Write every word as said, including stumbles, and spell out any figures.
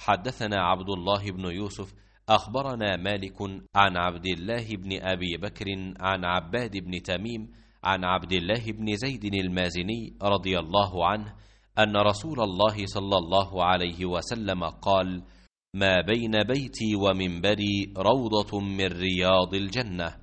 حدثنا عبد الله بن يوسف أخبرنا مالك عن عبد الله بن أبي بكر عن عباد بن تميم عن عبد الله بن زيد المازني رضي الله عنه أن رسول الله صلى الله عليه وسلم قال: ما بين بيتي ومنبري روضة من رياض الجنة.